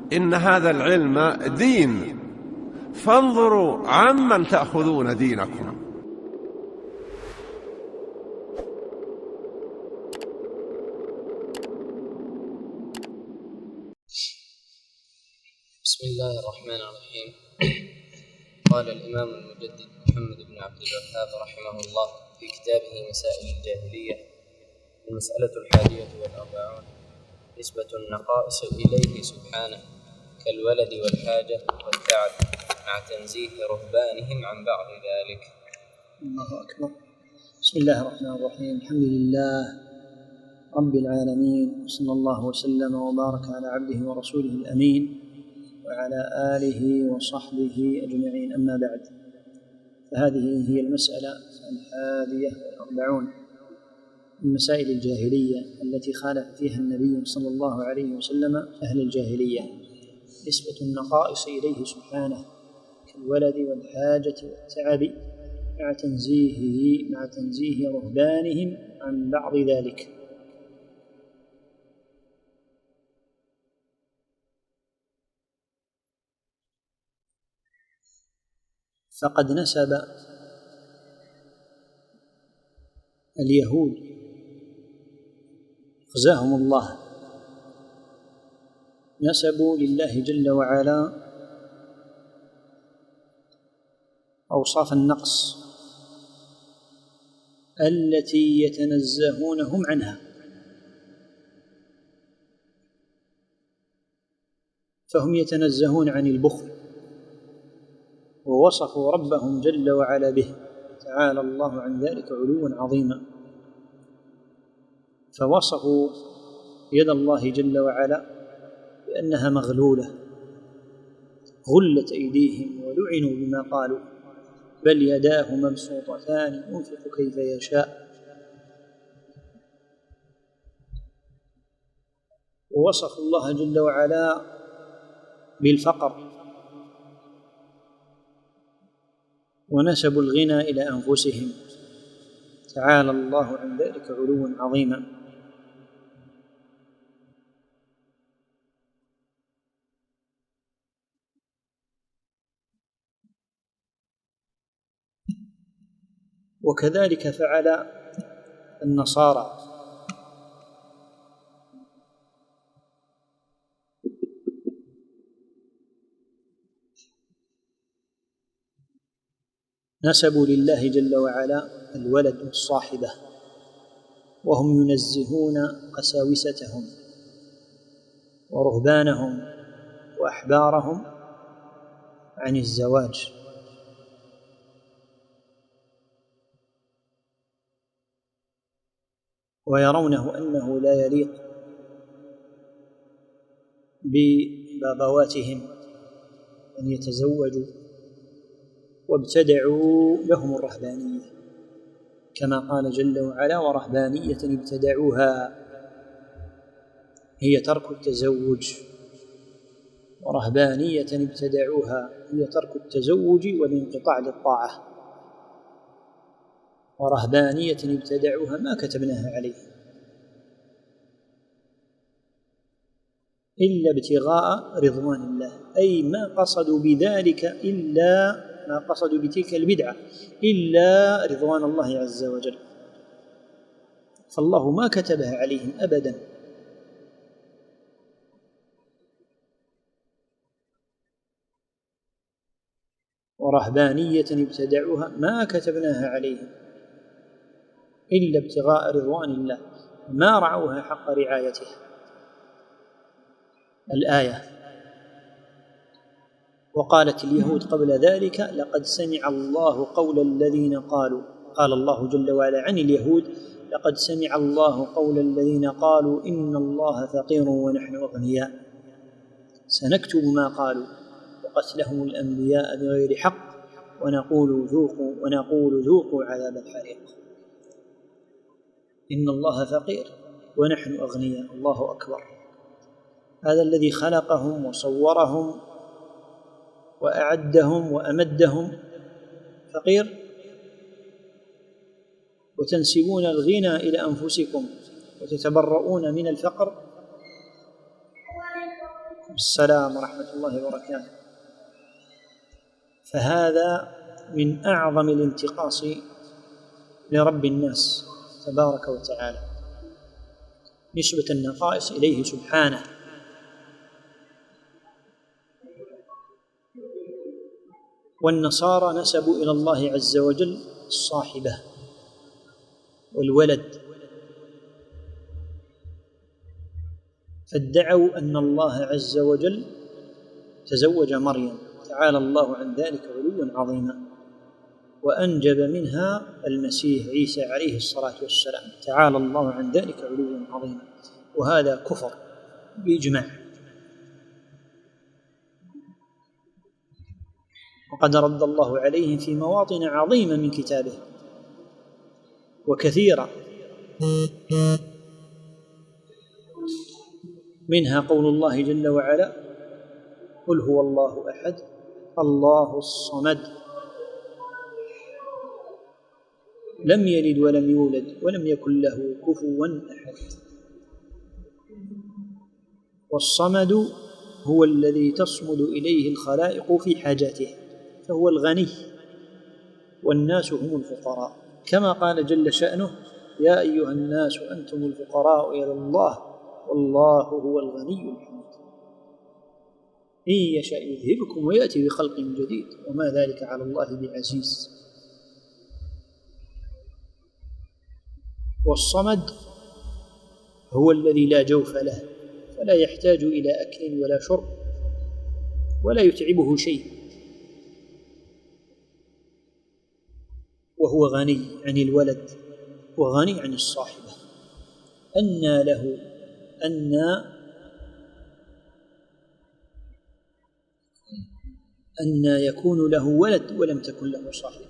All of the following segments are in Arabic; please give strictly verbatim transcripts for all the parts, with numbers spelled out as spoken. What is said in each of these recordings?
إن هذا العلم دين، فانظروا عمن تأخذون دينكم. بسم الله الرحمن الرحيم. قال الإمام المجدد محمد بن عبد الوهاب رحمه الله في كتابه مسائل الجاهلية: المسألة الحادية والأربعون: نسبة النقائص إليه سبحانه كالولد والحاجة والتعب، مع تنزيه رهبانهم عن بعض ذلك. الله أكبر. بسم الله الرحمن الرحيم. الحمد لله رب العالمين، صلى الله وسلم وبارك على عبده ورسوله الأمين وعلى آله وصحبه أجمعين، أما بعد، فهذه هي المسألة الحادية والأربعون من مسائل الجاهلية التي خالف فيها النبي صلى الله عليه وسلم أهل الجاهلية: نسبة النقائص إليه سبحانه كالولد والحاجة والتعب، مع تنزيهه مع تنزيه رهبانهم عن بعض ذلك. فقد نسب اليهود خزاهم الله نسبوا لله جل وعلا أوصاف النقص التي يتنزهونهم عنها، فهم يتنزهون عن البخل، ووصفوا ربهم جل وعلا به، تعالى الله عن ذلك علوا عظيما. فوصفوا يد الله جل وعلا بأنها مغلولة، غلت أيديهم ولعنوا بما قالوا، بل يداه مبسوطتان ينفق كيف يشاء. ووصفوا الله جل وعلا بالفقر، ونسبوا الغنى إلى أنفسهم، تعالى الله عن ذلك علوا عظيما. وكذلك فعل النصارى، نسبوا لله جل وعلا الولد والصاحبة، وهم ينزهون قساوستهم ورهبانهم وأحبارهم عن الزواج، ويرونه أنه لا يليق ببابواتهم أن يتزوجوا، وابتدعوا لهم الرهبانية، كما قال جل وعلا: ورهبانية ابتدعوها، هي ترك التزوج. ورهبانية ابتدعوها هي ترك التزوج والانقطاع للطاعة. ورهبانية ابتدعوها ما كتبناها عليهم إلا ابتغاء رضوان الله، أي ما قصدوا بذلك إلا ما قصدوا بتلك البدعة إلا رضوان الله عز وجل، فالله ما كتبها عليهم أبدا. ورهبانية ابتدعوها ما كتبناها عليهم إلا ابتغاء رضوان الله، ما رعوها حق رعايتها. الآية. وقالت اليهود قبل ذلك: لقد سمع الله قول الذين قالوا، قال الله جل وعلا عن اليهود: لقد سمع الله قول الذين قالوا إن الله فقير ونحن أغنياء، سنكتب ما قالوا وقتلهم الأنبياء بغير حق ونقول ذوقوا ونقول ذوقوا عذاب الحريق. إن الله فقير ونحن أغنياء، الله أكبر. هذا الذي خلقهم وصورهم وأعدهم وأمدهم فقير، وتنسبون الغنى إلى أنفسكم وتتبرؤون من الفقر. السلام ورحمة الله وبركاته. فهذا من أعظم الانتقاص لرب الناس تبارك وتعالى، نسبة النقائص إليه سبحانه. والنصارى نسبوا إلى الله عز وجل الصاحبة والولد، فادعوا أن الله عز وجل تزوج مريم، تعالى الله عن ذلك علوا عظيما، وأنجب منها المسيح عيسى عليه الصلاة والسلام، تعالى الله عن ذلك علوا عظيما، وهذا كفر بإجماع. وقد رد الله عليهم في مواطن عظيمة من كتابه وكثيرة، منها قول الله جل وعلا: قل هو الله أحد الله الصمد لم يلد ولم يولد ولم يكن له كفوا أحد. والصمد هو الذي تصمد إليه الخلائق في حاجاته، فهو الغني، والناس هم الفقراء، كما قال جل شأنه: يا أيها الناس أنتم الفقراء إلى الله والله هو الغني الحميد. إن يشاء يذهبكم ويأتي بخلق جديد وما ذلك على الله بعزيز. والصمد هو الذي لا جوف له، فلا يحتاج إلى أكل ولا شرب ولا يتعبه شيء، وهو غني عن الولد وغني عن الصاحبة. أنى له أنى أنى يكون له ولد ولم تكن له صاحبة.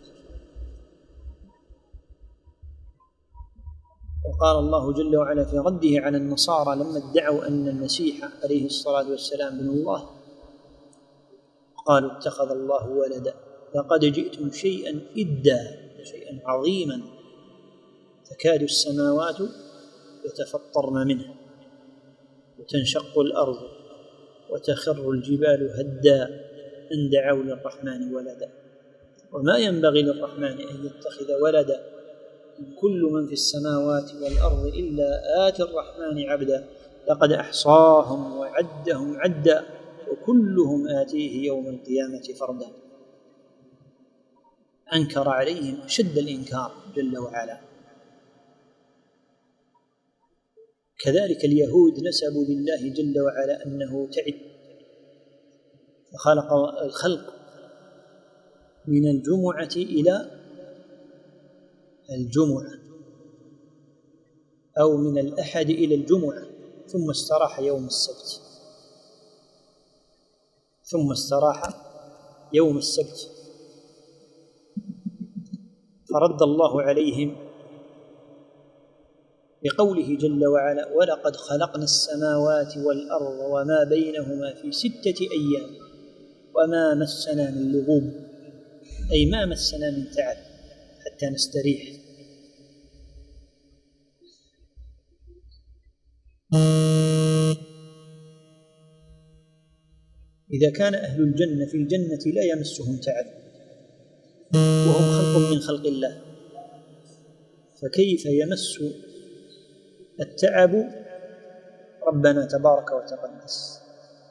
وقال الله جل وعلا في رده على النصارى لما ادعوا أن المسيح عليه الصلاة والسلام ابن الله، قالوا: اتخذ الله ولدا لقد جئتم شيئا إدا، شيئا عظيما، تكاد السماوات يتفطرن منه وتنشق الأرض وتخر الجبال هدا أن دعوا للرحمن ولدا وما ينبغي للرحمن أن يتخذ ولدا إن كل من في السماوات والأرض إلا آتي الرحمن عبدا لقد أحصاهم وعدهم عدا وكلهم آتيه يوم القيامة فردا. أنكر عليهم أشد الإنكار جل وعلا. كذلك اليهود نسبوا لله جل وعلا أنه تعب، فخلق الخلق من الجمعة إلى الجمعة أو من الأحد إلى الجمعة ثم استراح يوم السبت ثم استراح يوم السبت فرد الله عليهم بقوله جل وعلا: ولقد خلقنا السماوات والأرض وما بينهما في ستة أيام وما مسنا من لغوب، أي ما مسنا من تعب حتى نستريح. إذا كان أهل الجنة في الجنة لا يمسهم تعب وهم خلق من خلق الله، فكيف يمس التعب ربنا تبارك وتقدس؟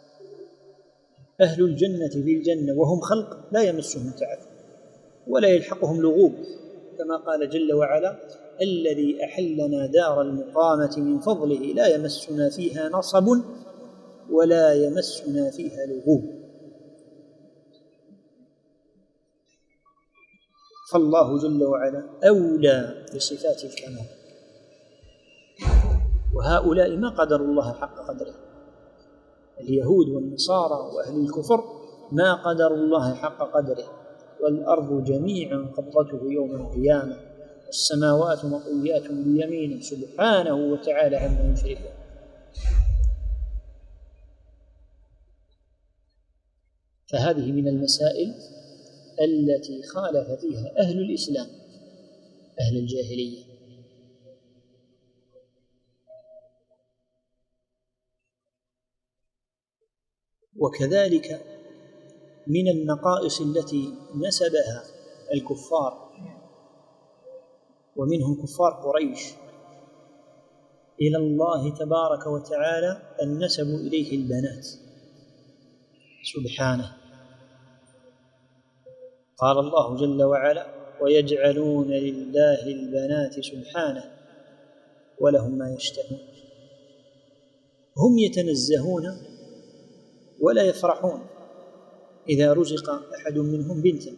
أهل الجنة في الجنة وهم خلق لا يمسهم تعب ولا يلحقهم لغوب، كما قال جل وعلا: الذي أحلنا دار المقامة من فضله لا يمسنا فيها نصب ولا يمسنا فيها لغوب. فالله جل وعلا أولى بصفات الكمال، وهؤلاء ما قدروا الله حق قدره. اليهود والنصارى وأهل الكفر ما قدروا الله حق قدره. والأرض جميعا قبضته يوم القيامة والسماوات مطويات بيمينه سبحانه وتعالى عما يشركون. فهذه من المسائل التي خالف فيها أهل الإسلام أهل الجاهلية. وكذلك من النقائص التي نسبها الكفار ومنهم كفار قريش إلى الله تبارك وتعالى أن نسبوا إليه البنات سبحانه. قال الله جل وعلا: ويجعلون لله البنات سبحانه ولهم ما يشتهون. هم يتنزهون ولا يفرحون إذا رزق أحد منهم بنتا،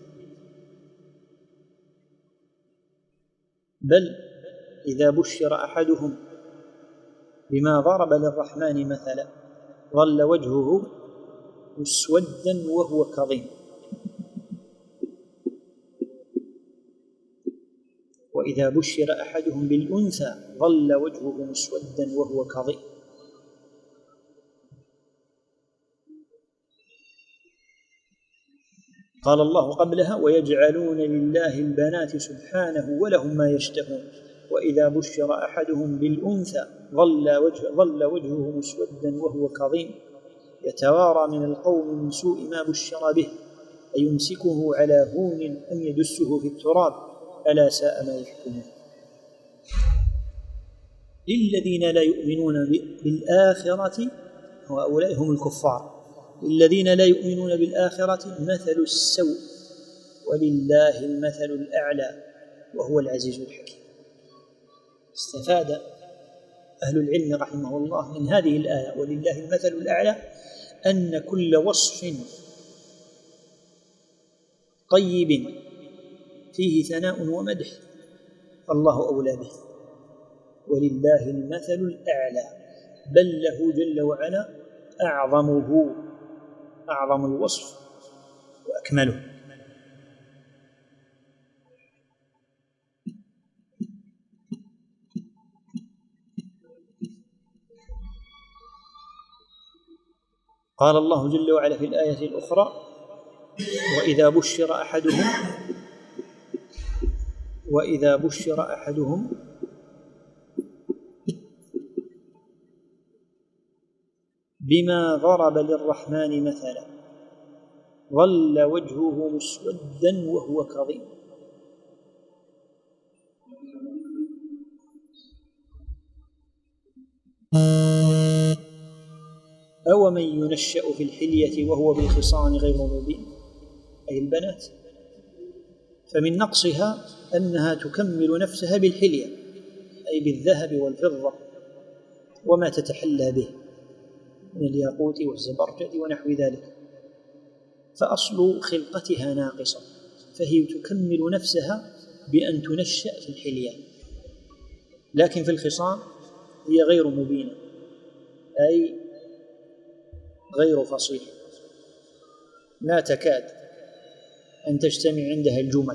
بل إذا بشر أحدهم بما ضرب للرحمن مثلا ظل وجهه مسودا وهو كظيم. وإذا بشر أحدهم بالأنثى ظل وجهه مسودا وهو كظيم. قال الله قبلها: ويجعلون لله البنات سبحانه ولهم ما يشتهون. وإذا بشر أحدهم بالأنثى ظل, وجه ظل وجهه مسودا وهو كظيم يتوارى من القوم من سوء ما بشر به أيمسكه على هون أم يدسه في التراب ألا ساء ما يحكمون. للذين لا يؤمنون بالآخرة، وهؤلاء هم الكفار، الذين لا يؤمنون بالآخرة مثل السوء ولله المثل الأعلى وهو العزيز الحكيم. استفاد أهل العلم رحمه الله من هذه الآية ولله المثل الأعلى أن كل وصف طيب فيه ثناء ومدح فالله أولى به، ولله المثل الأعلى، بل له جل وعلا أعظمه، أعظم الوصف وأكمله. قال الله جل وعلا في الآية الأخرى: وإذا بشر أحدهم وإذا بشر أحدهم بما ضرب للرحمن مثلا ظل وجهه مسودا وهو كظيم. أومن ينشأ في الحلية وهو بالخصام غير مبين، أي البنات، فمن نقصها أنها تكمل نفسها بالحلية أي بالذهب والفضة وما تتحلى به من الياقوت والزبرجد ونحو ذلك، فأصل خلقتها ناقصة، فهي تكمل نفسها بأن تنشأ في الحلية، لكن في الخصام هي غير مبينة أي غير فصيحة، لا تكاد أن تجتمع عندها الجمل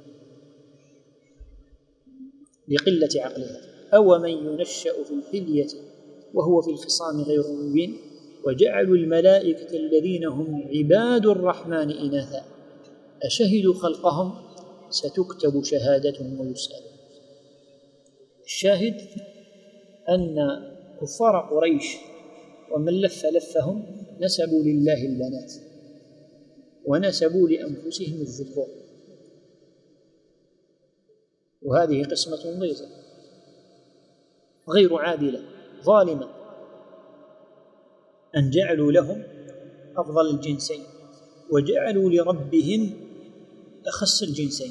لقلة عقلها. أومن ينشأ في الحلية وهو في الخصام غير مبين وجعلوا الملائكة الذين هم عباد الرحمن إناثا أشهدوا خلقهم ستكتب شهادتهم ويسألون. الشاهد أن كفار قريش ومن لف لفهم نسبوا لله البنات ونسبوا لأنفسهم الذكور، وهذه قسمة ضيزة غير عادلة ظالمة، أن جعلوا لهم أفضل الجنسين وجعلوا لربهم أخس الجنسين.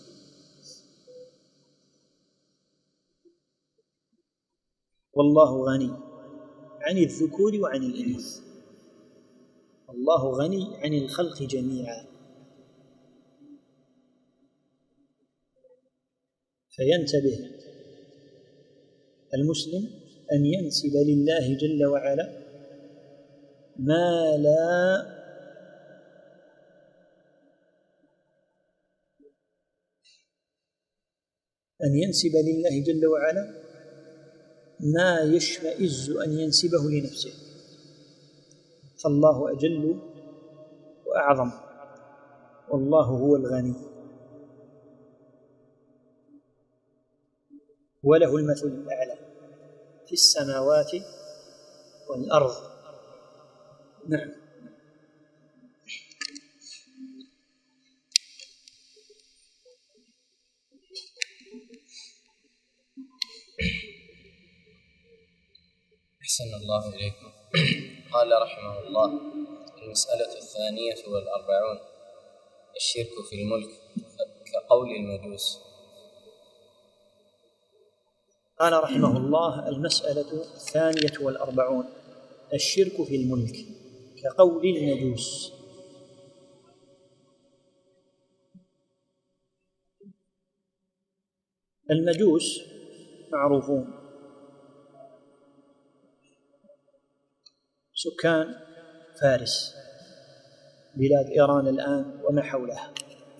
والله غني عن الذكور وعن الإناث، الله غني عن الخلق جميعا، فينتبه المسلم أن ينسب لله جل وعلا ما لا أن ينسب لله جل وعلا ما يشمئز أن ينسبه لنفسه، فالله أجل وأعظم، والله هو الغني وله المثل الأعلى في السماوات والأرض. نعم. أحسن الله إليكم. قال رحمه الله: المسألة الثانية والأربعون: الشرك في الملك كقول المجوس. قال رحمه الله: المسألة الثانية والأربعون: الشرك في الملك كقول المجوس. المجوس معروفون، سكان فارس، بلاد إيران الآن وما حولها،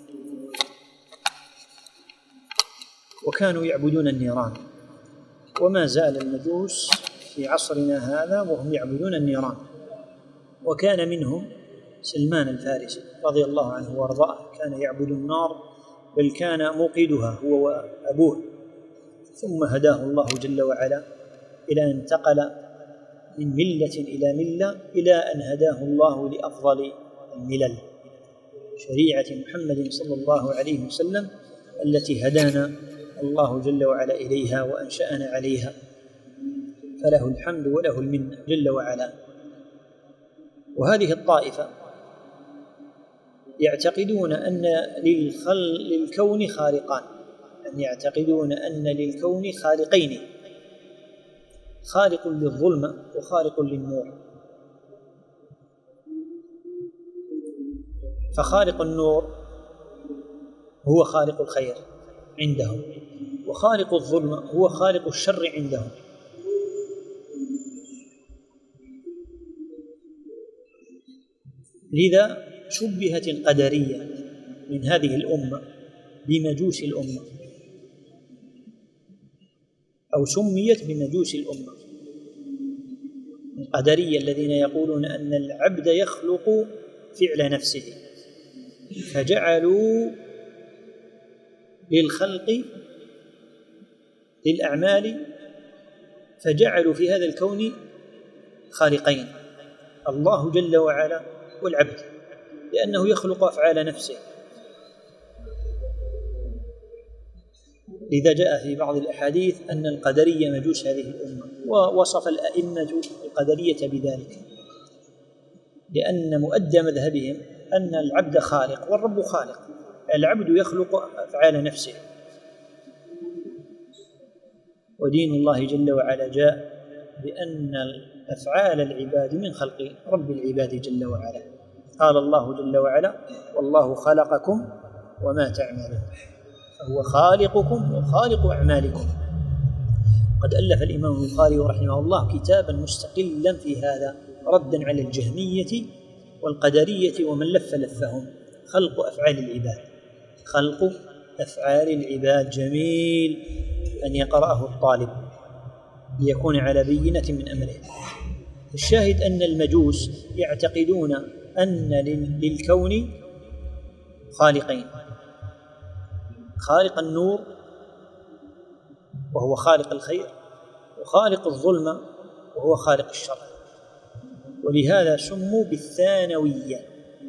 وكانوا يعبدون النيران، وما زال المجوس في عصرنا هذا وهم يعبدون النيران. وكان منهم سلمان الفارسي رضي الله عنه وارضاه، كان يعبد النار، بل كان موقدها هو وأبوه، ثم هداه الله جل وعلا إلى أن انتقل من ملة إلى ملة، إلى أن هداه الله لأفضل الملل، شريعة محمد صلى الله عليه وسلم التي هدانا الله جل وعلا إليها وأنشأنا عليها، فله الحمد وله المنة جل وعلا. وهذه الطائفة يعتقدون أن للخل... للكون خالقان، أن يعتقدون أن للكون خالقين، خالق للظلمة وخالق للنور. فخالق النور هو خالق الخير عندهم، وخالق الظلمة هو خالق الشر عندهم. لذا شبهت القدرية من هذه الأمة بمجوس الأمة، أو سميت بمجوس الأمة، القدرية الذين يقولون أن العبد يخلق فعل نفسه، فجعلوا للخلق للأعمال، فجعلوا في هذا الكون خالقين، الله جل وعلا والعبد، لأنه يخلق أفعال نفسه. لذا جاء في بعض الأحاديث أن القدرية مجوس هذه الأمة، ووصف الأئمة القدرية بذلك، لأن مؤدى مذهبهم أن العبد خالق والرب خالق، العبد يخلق أفعال نفسه، ودين الله جل وعلا جاء بأن أفعال العباد من خلق رب العباد جل وعلا. قال الله جل وعلا: والله خلقكم وما تعملون، فهو خالقكم وخالق أعمالكم. قد ألف الإمام البخاري رحمه الله كتابا مستقلا في هذا، ردا على الجهمية والقدرية ومن لف لفهم. خلق أفعال العباد، خلق أفعال العباد، جميل أن يقرأه الطالب ليكون على بينة من أمره. الشاهد أن المجوس يعتقدون أن للكون خالقين، خالق النور وهو خالق الخير، وخالق الظلمة وهو خالق الشر، ولهذا سموا بالثانوية،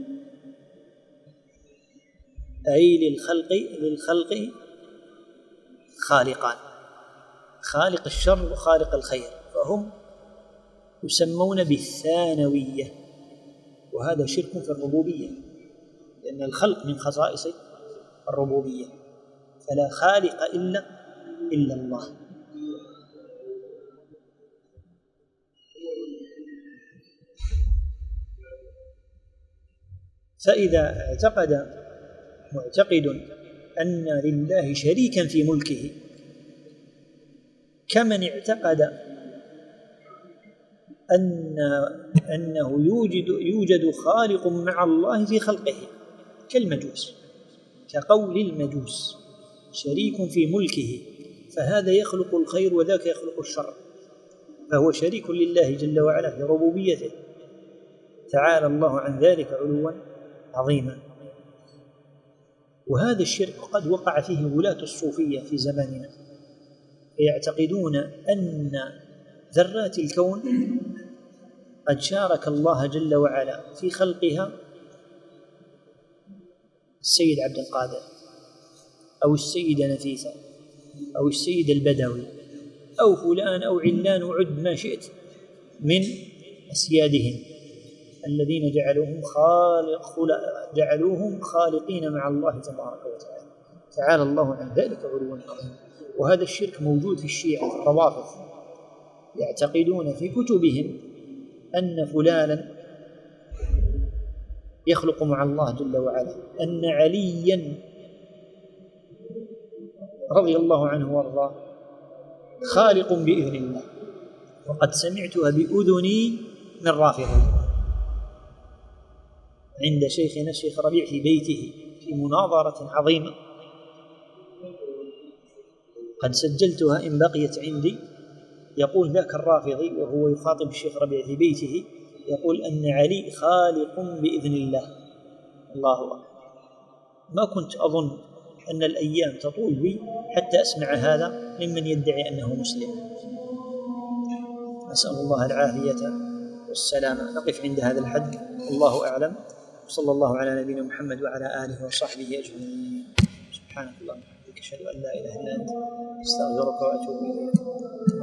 أي للخلق للخلق خالقان، خالق الشر وخالق الخير، فهم يسمون بالثانوية. وهذا شرك في الربوبية، لأن الخلق من خصائص الربوبية، فلا خالق إلا إلا الله. فإذا اعتقد معتقد أن لله شريكا في ملكه، كمن اعتقد أن أنه يوجد يوجد خالق مع الله في خلقه، كالمجوس، كقول المجوس: شريك في ملكه، فهذا يخلق الخير وذاك يخلق الشر، فهو شريك لله جل وعلا في ربوبيته، تعالى الله عن ذلك علوا عظيما. وهذا الشرك قد وقع فيه ولاة الصوفية في زماننا، يعتقدون أن ذرات الكون قد شارك الله جل وعلا في خلقها السيد عبد القادر، أو السيدة نفيسة، أو السيد البدوي، أو فلان أو علان، وعد ما شئت من أسيادهم الذين جعلوهم خالق جعلوهم خالقين مع الله تبارك وتعالى. تعالى الله عن ذلك علوا عظيما. وهذا الشرك موجود في الشيعة الروافض، يعتقدون في كتبهم أن فلانا يخلق مع الله جل وعلا، أن عليا رضي الله عنه وارضاه خالق بإذن الله. وقد سمعتها بأذني من رافضي عند شيخنا الشيخ ربيع في بيته في مناظرة عظيمة قد سجلتها إن بقيت عندي. يقول ذاك الرافضي وهو يخاطب الشيخ ربيع في بيته، يقول أن علي خالق بإذن الله. الله أكبر. ما كنت أظن أن الأيام تطول بي حتى أسمع هذا ممن يدعي أنه مسلم. أسأل الله العافية والسلامة. نقف عند هذا الحد، الله أعلم. صلى الله على نبينا محمد وعلى آله وصحبه أجمعين. سبحانك اللهم وبحمدك أشهد أن لا إله إلا أنت أستغفرك وأتوب إليك.